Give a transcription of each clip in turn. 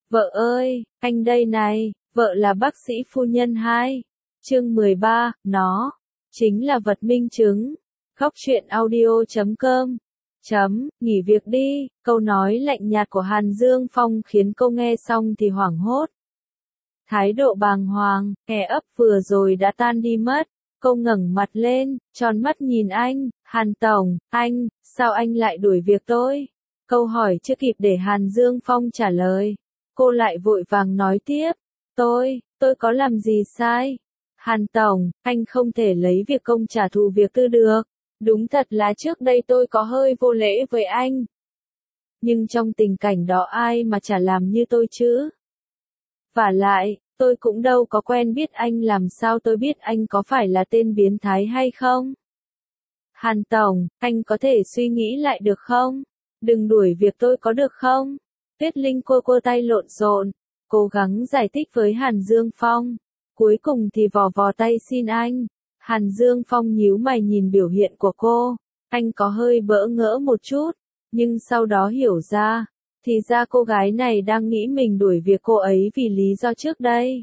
Vợ ơi, anh đây này, vợ là bác sĩ phu nhân 2. Chương 13, nó chính là vật minh chứng. Khóc chuyện audio.com nghỉ việc đi, câu nói lạnh nhạt của Hàn Dương Phong khiến cô nghe xong thì hoảng hốt. Thái độ bàng hoàng, e ấp vừa rồi đã tan đi mất. Cô ngẩng mặt lên, tròn mắt nhìn anh, Hàn Tổng, sao anh lại đuổi việc tôi? Câu hỏi chưa kịp để Hàn Dương Phong trả lời. Cô lại vội vàng nói tiếp, tôi có làm gì sai? Hàn Tổng, anh không thể lấy việc công trả thù việc tư được. Đúng thật là trước đây tôi có hơi vô lễ với anh. Nhưng trong tình cảnh đó ai mà chả làm như tôi chứ? Vả lại, tôi cũng đâu có quen biết anh, làm sao tôi biết anh có phải là tên biến thái hay không? Hàn Tổng, anh có thể suy nghĩ lại được không? Đừng đuổi việc tôi có được không? Tuyết Linh cô tay lộn xộn, cố gắng giải thích với Hàn Dương Phong. Cuối cùng thì vò tay xin anh. Hàn Dương Phong nhíu mày nhìn biểu hiện của cô. Anh có hơi bỡ ngỡ một chút, nhưng sau đó hiểu ra. Thì ra cô gái này đang nghĩ mình đuổi việc cô ấy vì lý do trước đây.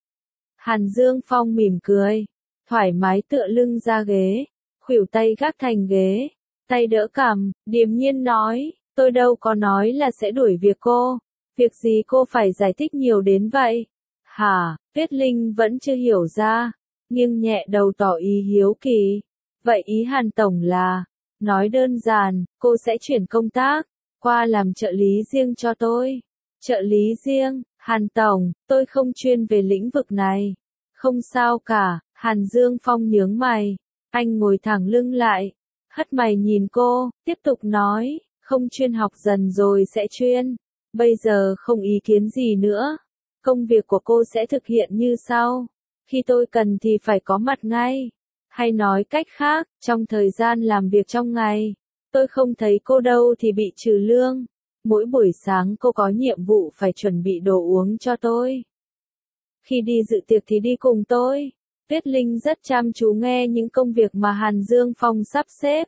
Hàn Dương Phong mỉm cười, thoải mái tựa lưng ra ghế, khuỷu tay gác thành ghế, tay đỡ cằm, điềm nhiên nói, tôi đâu có nói là sẽ đuổi việc cô, việc gì cô phải giải thích nhiều đến vậy? Hả? Tuyết Linh vẫn chưa hiểu ra, nghiêng nhẹ đầu tỏ ý hiếu kỳ. Vậy ý Hàn Tổng là, nói đơn giản, cô sẽ chuyển công tác qua làm trợ lý riêng cho tôi. Trợ lý riêng, Hàn Tổng, tôi không chuyên về lĩnh vực này. Không sao cả, Hàn Dương Phong nhướng mày. Anh ngồi thẳng lưng lại, hất mày nhìn cô, tiếp tục nói, không chuyên học dần rồi sẽ chuyên. Bây giờ không ý kiến gì nữa. Công việc của cô sẽ thực hiện như sau. Khi tôi cần thì phải có mặt ngay. Hay nói cách khác, trong thời gian làm việc trong ngày, tôi không thấy cô đâu thì bị trừ lương. Mỗi buổi sáng cô có nhiệm vụ phải chuẩn bị đồ uống cho tôi. Khi đi dự tiệc thì đi cùng tôi. Tuyết Linh rất chăm chú nghe những công việc mà Hàn Dương Phong sắp xếp.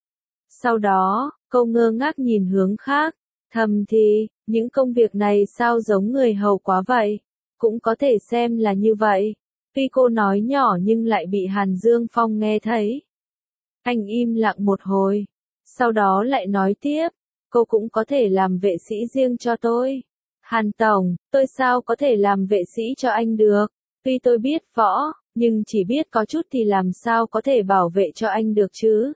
Sau đó, cô ngơ ngác nhìn hướng khác. Thầm thì, những công việc này sao giống người hầu quá vậy? Cũng có thể xem là như vậy. Tuy cô nói nhỏ nhưng lại bị Hàn Dương Phong nghe thấy. Anh im lặng một hồi. Sau đó lại nói tiếp, cô cũng có thể làm vệ sĩ riêng cho tôi. Hàn Tổng, tôi sao có thể làm vệ sĩ cho anh được? Tuy tôi biết võ, nhưng chỉ biết có chút thì làm sao có thể bảo vệ cho anh được chứ?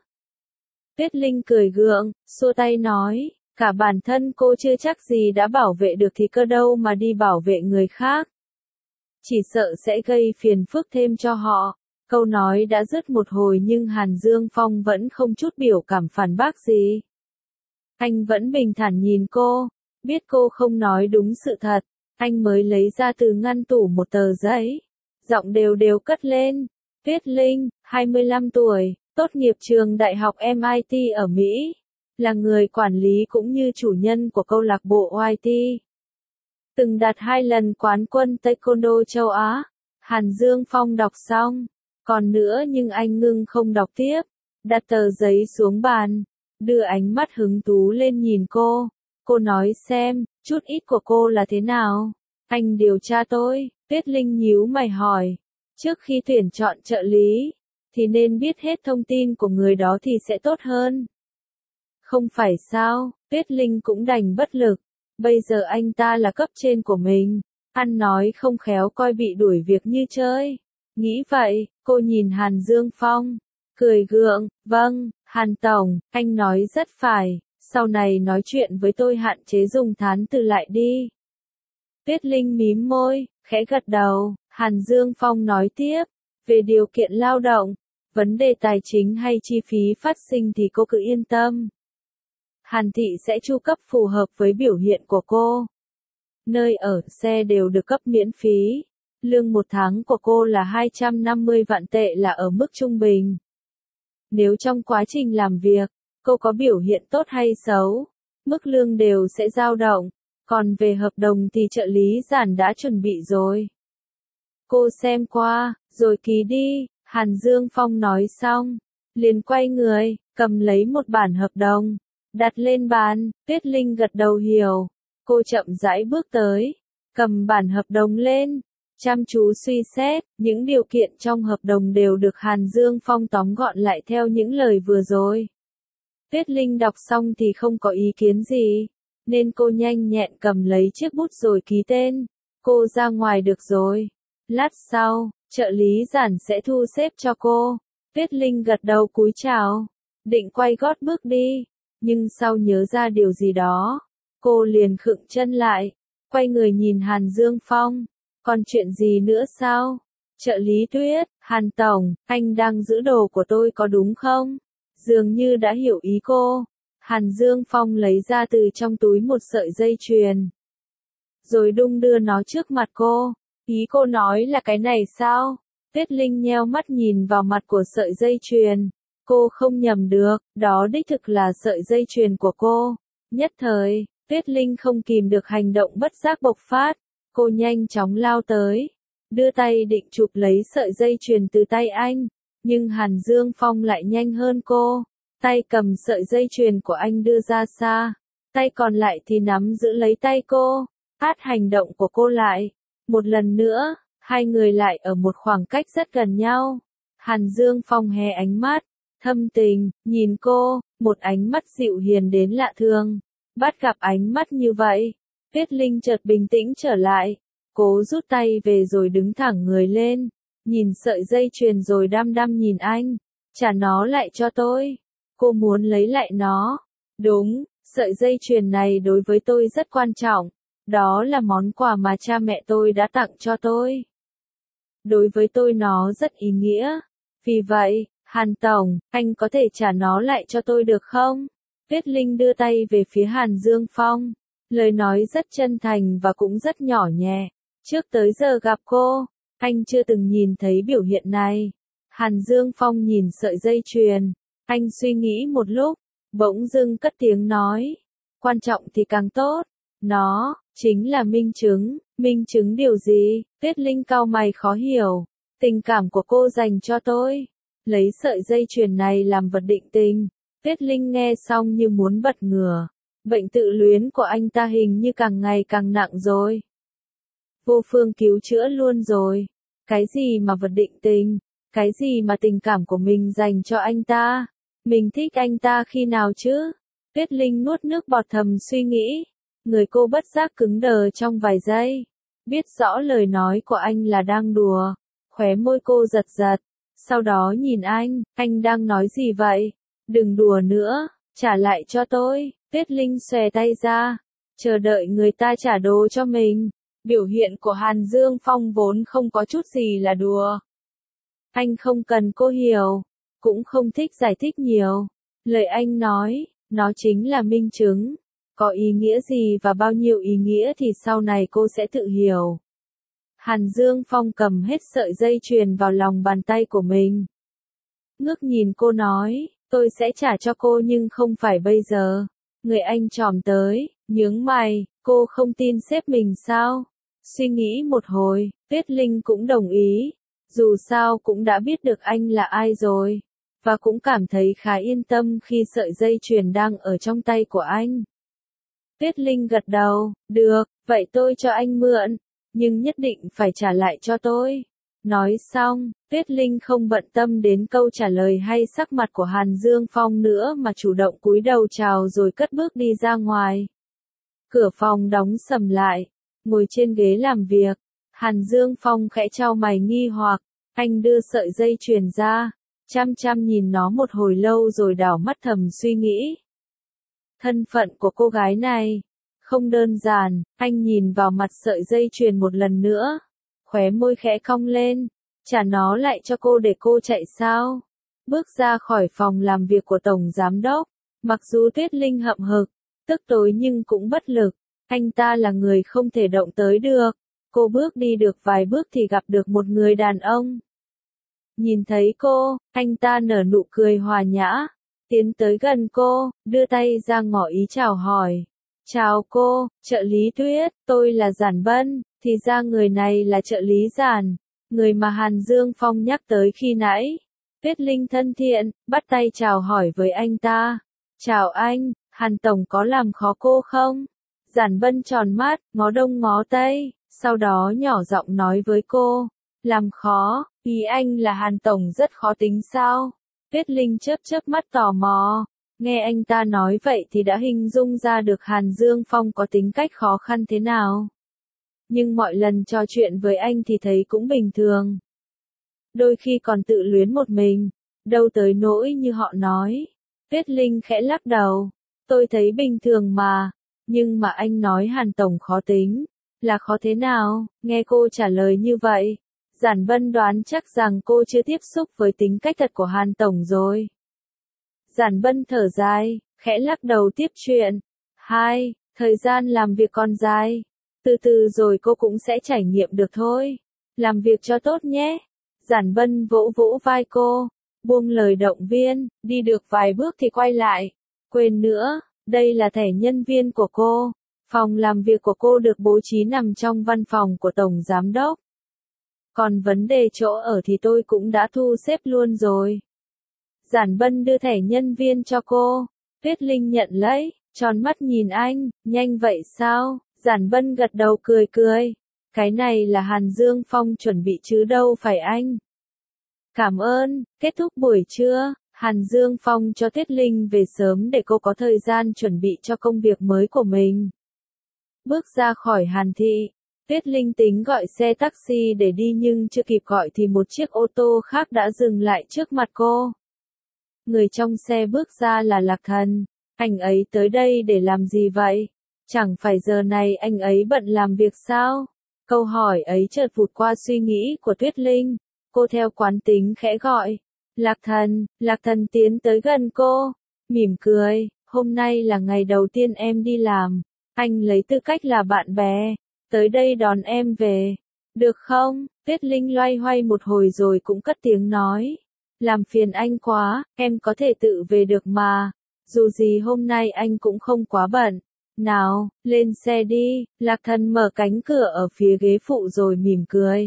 Tuyết Linh cười gượng, xua tay nói, cả bản thân cô chưa chắc gì đã bảo vệ được thì cơ đâu mà đi bảo vệ người khác. Chỉ sợ sẽ gây phiền phức thêm cho họ. Câu nói đã dứt một hồi nhưng Hàn Dương Phong vẫn không chút biểu cảm phản bác gì. Anh vẫn bình thản nhìn cô, biết cô không nói đúng sự thật, anh mới lấy ra từ ngăn tủ một tờ giấy. Giọng đều cất lên, Tuyết Linh, 25 tuổi, tốt nghiệp trường đại học MIT ở Mỹ, là người quản lý cũng như chủ nhân của câu lạc bộ YT. Từng đạt 2 lần quán quân Taekwondo châu Á. Hàn Dương Phong đọc xong, còn nữa nhưng anh ngưng không đọc tiếp, đặt tờ giấy xuống bàn, đưa ánh mắt hứng thú lên nhìn cô. Cô nói xem, chút ít của cô là thế nào? Anh điều tra tôi. Tuyết Linh nhíu mày hỏi. Trước khi tuyển chọn trợ lý, thì nên biết hết thông tin của người đó thì sẽ tốt hơn. Không phải sao? Tuyết Linh cũng đành bất lực. Bây giờ anh ta là cấp trên của mình. Ăn nói không khéo coi bị đuổi việc như chơi. Nghĩ vậy, cô nhìn Hàn Dương Phong, cười gượng, vâng, Hàn Tổng, anh nói rất phải, sau này nói chuyện với tôi hạn chế dùng thán từ lại đi. Tuyết Linh mím môi, khẽ gật đầu. Hàn Dương Phong nói tiếp, về điều kiện lao động, vấn đề tài chính hay chi phí phát sinh thì cô cứ yên tâm. Hàn Thị sẽ chu cấp phù hợp với biểu hiện của cô. Nơi ở, xe đều được cấp miễn phí. Lương một tháng của cô là 250 vạn tệ, là ở mức trung bình. Nếu trong quá trình làm việc, cô có biểu hiện tốt hay xấu, mức lương đều sẽ dao động. Còn về hợp đồng thì trợ lý giản đã chuẩn bị rồi. Cô xem qua, rồi ký đi. Hàn Dương Phong nói xong, liền quay người, cầm lấy một bản hợp đồng, đặt lên bàn. Tuyết Linh gật đầu hiểu. Cô chậm rãi bước tới, cầm bản hợp đồng lên, chăm chú suy xét, những điều kiện trong hợp đồng đều được Hàn Dương Phong tóm gọn lại theo những lời vừa rồi. Tuyết Linh đọc xong thì không có ý kiến gì, nên cô nhanh nhẹn cầm lấy chiếc bút rồi ký tên. Cô ra ngoài được rồi. Lát sau, trợ lý Giản sẽ thu xếp cho cô. Tuyết Linh gật đầu cúi chào, định quay gót bước đi, nhưng sau nhớ ra điều gì đó, cô liền khựng chân lại, quay người nhìn Hàn Dương Phong. Còn chuyện gì nữa sao? Trợ lý Tuyết, Hàn Tổng, anh đang giữ đồ của tôi có đúng không? Dường như đã hiểu ý cô. Hàn Dương Phong lấy ra từ trong túi một sợi dây chuyền, rồi đung đưa nó trước mặt cô. Ý cô nói là cái này sao? Tuyết Linh nheo mắt nhìn vào mặt của sợi dây chuyền. Cô không nhầm được, đó đích thực là sợi dây chuyền của cô. Nhất thời, Tuyết Linh không kìm được hành động bất giác bộc phát. Cô nhanh chóng lao tới, đưa tay định chụp lấy sợi dây chuyền từ tay anh. Nhưng Hàn Dương Phong lại nhanh hơn cô. Tay cầm sợi dây chuyền của anh đưa ra xa, tay còn lại thì nắm giữ lấy tay cô, át hành động của cô lại. Một lần nữa, hai người lại ở một khoảng cách rất gần nhau. Hàn Dương Phong hé ánh mắt, thâm tình, nhìn cô, một ánh mắt dịu hiền đến lạ thường. Bắt gặp ánh mắt như vậy, Tuyết Linh chợt bình tĩnh trở lại, cố rút tay về rồi đứng thẳng người lên, nhìn sợi dây chuyền rồi đăm đăm nhìn anh. Trả nó lại cho tôi. Cô muốn lấy lại nó. Đúng, sợi dây chuyền này đối với tôi rất quan trọng. Đó là món quà mà cha mẹ tôi đã tặng cho tôi. Đối với tôi nó rất ý nghĩa. Vì vậy, Hàn Tổng, anh có thể trả nó lại cho tôi được không? Tuyết Linh đưa tay về phía Hàn Dương Phong. Lời nói rất chân thành và cũng rất nhỏ nhẹ. Trước tới giờ gặp cô, anh chưa từng nhìn thấy biểu hiện này. Hàn Dương Phong nhìn sợi dây chuyền. Anh suy nghĩ một lúc, bỗng dưng cất tiếng nói. Quan trọng thì càng tốt. Nó, chính là minh chứng. Minh chứng điều gì? Tuyết Linh cau mày khó hiểu. Tình cảm của cô dành cho tôi. Lấy sợi dây chuyền này làm vật định tình. Tuyết Linh nghe xong như muốn bật ngửa. Bệnh tự luyến của anh ta hình như càng ngày càng nặng rồi. Vô phương cứu chữa luôn rồi. Cái gì mà vật định tình? Cái gì mà tình cảm của mình dành cho anh ta? Mình thích anh ta khi nào chứ? Tuyết Linh nuốt nước bọt thầm suy nghĩ. Người cô bất giác cứng đờ trong vài giây. Biết rõ lời nói của anh là đang đùa. Khóe môi cô giật giật. Sau đó nhìn anh đang nói gì vậy? Đừng đùa nữa, trả lại cho tôi. Tuyết Linh xòe tay ra, chờ đợi người ta trả đồ cho mình. Biểu hiện của Hàn Dương Phong vốn không có chút gì là đùa. Anh không cần cô hiểu, cũng không thích giải thích nhiều. Lời anh nói, nó chính là minh chứng. Có ý nghĩa gì và bao nhiêu ý nghĩa thì sau này cô sẽ tự hiểu. Hàn Dương Phong cầm hết sợi dây chuyền vào lòng bàn tay của mình. Ngước nhìn cô nói, tôi sẽ trả cho cô nhưng không phải bây giờ. Người anh chòm tới, nhướng mày, cô không tin sếp mình sao? Suy nghĩ một hồi, Tuyết Linh cũng đồng ý. Dù sao cũng đã biết được anh là ai rồi. Và cũng cảm thấy khá yên tâm khi sợi dây chuyền đang ở trong tay của anh. Tuyết Linh gật đầu, được, vậy tôi cho anh mượn. Nhưng nhất định phải trả lại cho tôi. Nói xong, Tuyết Linh không bận tâm đến câu trả lời hay sắc mặt của Hàn Dương Phong nữa mà chủ động cúi đầu chào rồi cất bước đi ra ngoài. Cửa phòng đóng sầm lại, ngồi trên ghế làm việc, Hàn Dương Phong khẽ chau mày nghi hoặc, anh đưa sợi dây chuyền ra, chăm chăm nhìn nó một hồi lâu rồi đảo mắt thầm suy nghĩ. Thân phận của cô gái này không đơn giản, anh nhìn vào mặt sợi dây chuyền một lần nữa, khóe môi khẽ cong lên, trả nó lại cho cô để cô chạy sao? Bước ra khỏi phòng làm việc của Tổng Giám Đốc, mặc dù Tuyết Linh hậm hực, tức tối nhưng cũng bất lực, anh ta là người không thể động tới được. Cô bước đi được vài bước thì gặp được một người đàn ông. Nhìn thấy cô, anh ta nở nụ cười hòa nhã, tiến tới gần cô, đưa tay ra ngỏ ý chào hỏi. Chào cô, trợ lý Tuyết, tôi là Giản Bân, thì ra người này là trợ lý Giản, người mà Hàn Dương Phong nhắc tới khi nãy. Tuyết Linh thân thiện, bắt tay chào hỏi với anh ta. Chào anh, Hàn Tổng có làm khó cô không? Giản Bân tròn mắt, ngó đông ngó tây, Sau đó nhỏ giọng nói với cô, làm khó, ý anh là Hàn Tổng rất khó tính sao? Tuyết Linh chớp chớp mắt tò mò, nghe anh ta nói vậy thì đã hình dung ra được Hàn Dương Phong có tính cách khó khăn thế nào. Nhưng mọi lần trò chuyện với anh thì thấy cũng bình thường. Đôi khi còn tự luyến một mình, đâu tới nỗi như họ nói. Tuyết Linh khẽ lắc đầu, tôi thấy bình thường mà, nhưng mà anh nói Hàn Tổng khó tính, là khó thế nào? Nghe cô trả lời như vậy, Giản Vân đoán chắc rằng cô chưa tiếp xúc với tính cách thật của Hàn Tổng rồi. Giản Vân thở dài, khẽ lắc đầu tiếp chuyện. Thời gian làm việc còn dài, từ từ rồi cô cũng sẽ trải nghiệm được thôi. Làm việc cho tốt nhé. Giản Vân vỗ vỗ vai cô, buông lời động viên, đi được vài bước thì quay lại. Quên nữa, đây là thẻ nhân viên của cô. Phòng làm việc của cô được bố trí nằm trong văn phòng của Tổng Giám Đốc. Còn vấn đề chỗ ở thì tôi cũng đã thu xếp luôn rồi. Giản Vân đưa thẻ nhân viên cho cô. Tuyết Linh nhận lấy, tròn mắt nhìn anh, nhanh vậy sao? Giản Vân gật đầu cười cười. Cái này là Hàn Dương Phong chuẩn bị chứ đâu phải anh. Cảm ơn, kết thúc buổi trưa, Hàn Dương Phong cho Tuyết Linh về sớm để cô có thời gian chuẩn bị cho công việc mới của mình. Bước ra khỏi Hàn Thị, Tuyết Linh tính gọi xe taxi để đi nhưng chưa kịp gọi thì một chiếc ô tô khác đã dừng lại trước mặt cô. Người trong xe bước ra là Lạc Thần, anh ấy tới đây để làm gì vậy? Chẳng phải giờ này anh ấy bận làm việc sao? Câu hỏi ấy chợt vụt qua suy nghĩ của Tuyết Linh, cô theo quán tính khẽ gọi. Lạc Thần tiến tới gần cô, mỉm cười, hôm nay là ngày đầu tiên em đi làm, anh lấy tư cách là bạn bè, tới đây đón em về, được không? Tuyết Linh loay hoay một hồi rồi cũng cất tiếng nói, làm phiền anh quá, em có thể tự về được mà, dù gì hôm nay anh cũng không quá bận. Nào, lên xe đi, Lạc Thần mở cánh cửa ở phía ghế phụ rồi mỉm cười.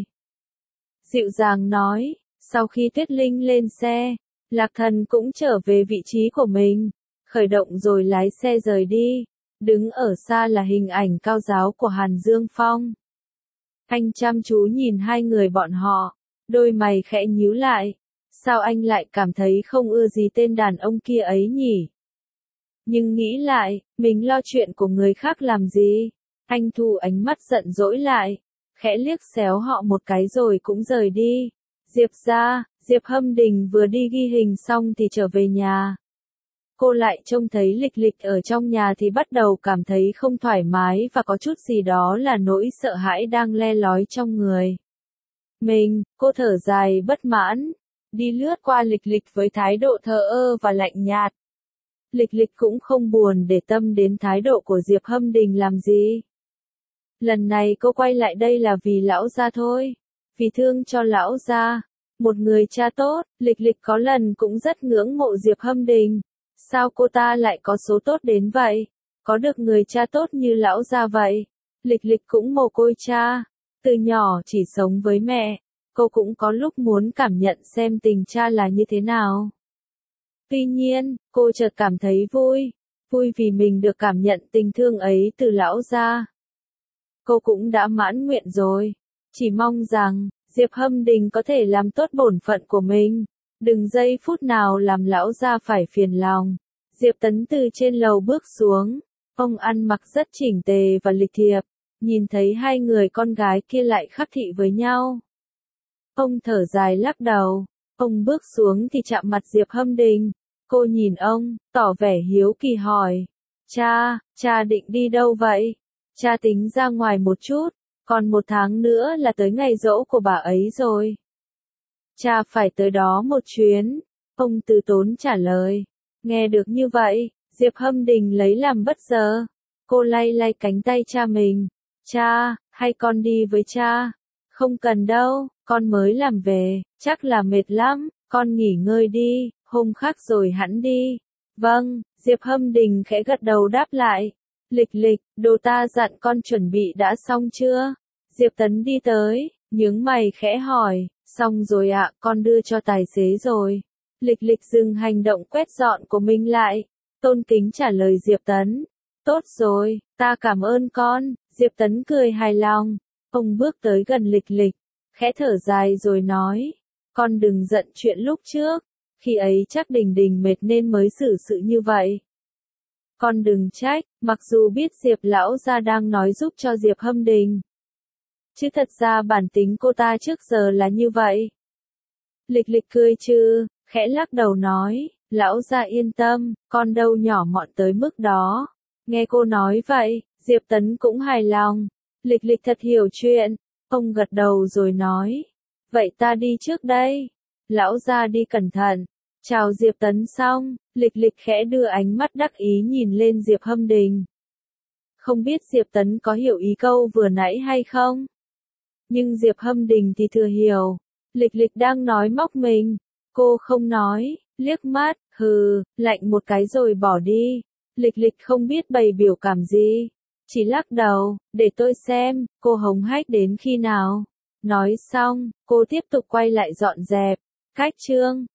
Dịu dàng nói, sau khi Tuyết Linh lên xe, Lạc Thần cũng trở về vị trí của mình, khởi động rồi lái xe rời đi, đứng ở xa là hình ảnh cao giáo của Hàn Dương Phong. Anh chăm chú nhìn hai người bọn họ, đôi mày khẽ nhíu lại, sao anh lại cảm thấy không ưa gì tên đàn ông kia ấy nhỉ? Nhưng nghĩ lại, mình lo chuyện của người khác làm gì? Anh thu ánh mắt giận dỗi lại, khẽ liếc xéo họ một cái rồi cũng rời đi. Diệp Hâm Đình vừa đi ghi hình xong thì trở về nhà. Cô lại trông thấy Lịch Lịch ở trong nhà thì bắt đầu cảm thấy không thoải mái và có chút gì đó là nỗi sợ hãi đang le lói trong người. Cô thở dài bất mãn, đi lướt qua Lịch Lịch với thái độ thờ ơ và lạnh nhạt. Lịch Lịch cũng không buồn để tâm đến thái độ của Diệp Hâm Đình làm gì. Lần này cô quay lại đây là vì lão gia thôi, vì thương cho lão gia. Một người cha tốt, Lịch Lịch có lần cũng rất ngưỡng mộ Diệp Hâm Đình. Sao cô ta lại có số tốt đến vậy? Có được người cha tốt như lão gia vậy? Lịch Lịch cũng mồ côi cha, từ nhỏ chỉ sống với mẹ, cô cũng có lúc muốn cảm nhận xem tình cha là như thế nào. Tuy nhiên, cô chợt cảm thấy vui vì mình được cảm nhận tình thương ấy từ lão gia. Cô cũng đã mãn nguyện rồi, chỉ mong rằng Diệp Hâm Đình có thể làm tốt bổn phận của mình, đừng giây phút nào làm lão gia phải phiền lòng. Diệp Tấn từ trên lầu bước xuống, ông ăn mặc rất chỉnh tề và lịch thiệp, nhìn thấy hai người con gái kia lại khắc thị với nhau. Ông thở dài lắc đầu, ông bước xuống thì chạm mặt Diệp Hâm Đình, cô nhìn ông, tỏ vẻ hiếu kỳ hỏi, cha định đi đâu vậy? Cha tính ra ngoài một chút, còn 1 tháng nữa là tới ngày giỗ của bà ấy rồi. Cha phải tới đó một chuyến, ông từ tốn trả lời. Nghe được như vậy, Diệp Hâm Đình lấy làm bất ngờ. Cô lay lay cánh tay cha mình. Cha, hay con đi với cha? Không cần đâu, con mới làm về, chắc là mệt lắm, con nghỉ ngơi đi, hôm khác rồi hẵng đi. Vâng, Diệp Hâm Đình khẽ gật đầu đáp lại. Lịch, đồ ta dặn con chuẩn bị đã xong chưa? Diệp Tấn đi tới, nhướng mày khẽ hỏi, xong rồi ạ, con đưa cho tài xế rồi. Lịch dừng hành động quét dọn của mình lại, tôn kính trả lời Diệp Tấn. Tốt rồi, ta cảm ơn con, Diệp Tấn cười hài lòng. Ông bước tới gần Lịch Lịch, khẽ thở dài rồi nói, con đừng giận chuyện lúc trước, khi ấy chắc Đình Đình mệt nên mới xử sự như vậy. Con đừng trách, mặc dù biết Diệp lão gia đang nói giúp cho Diệp Hâm Đình. Chứ thật ra bản tính cô ta trước giờ là như vậy. Lịch Lịch cười trừ, khẽ lắc đầu nói, lão gia yên tâm, con đâu nhỏ mọn tới mức đó. Nghe cô nói vậy, Diệp Tấn cũng hài lòng. Lịch Lịch thật hiểu chuyện, ông gật đầu rồi nói, vậy ta đi trước đây. Lão gia đi cẩn thận. Chào Diệp Tấn xong, Lịch Lịch khẽ đưa ánh mắt đắc ý nhìn lên Diệp Hâm Đình. Không biết Diệp Tấn có hiểu ý câu vừa nãy hay không? Nhưng Diệp Hâm Đình thì thừa hiểu. Lịch Lịch đang nói móc mình. Cô không nói, liếc mắt, hừ, lạnh một cái rồi bỏ đi. Lịch Lịch không biết bày biểu cảm gì. Chỉ lắc đầu, để tôi xem, cô hống hách đến khi nào. Nói xong, cô tiếp tục quay lại dọn dẹp. Cách chương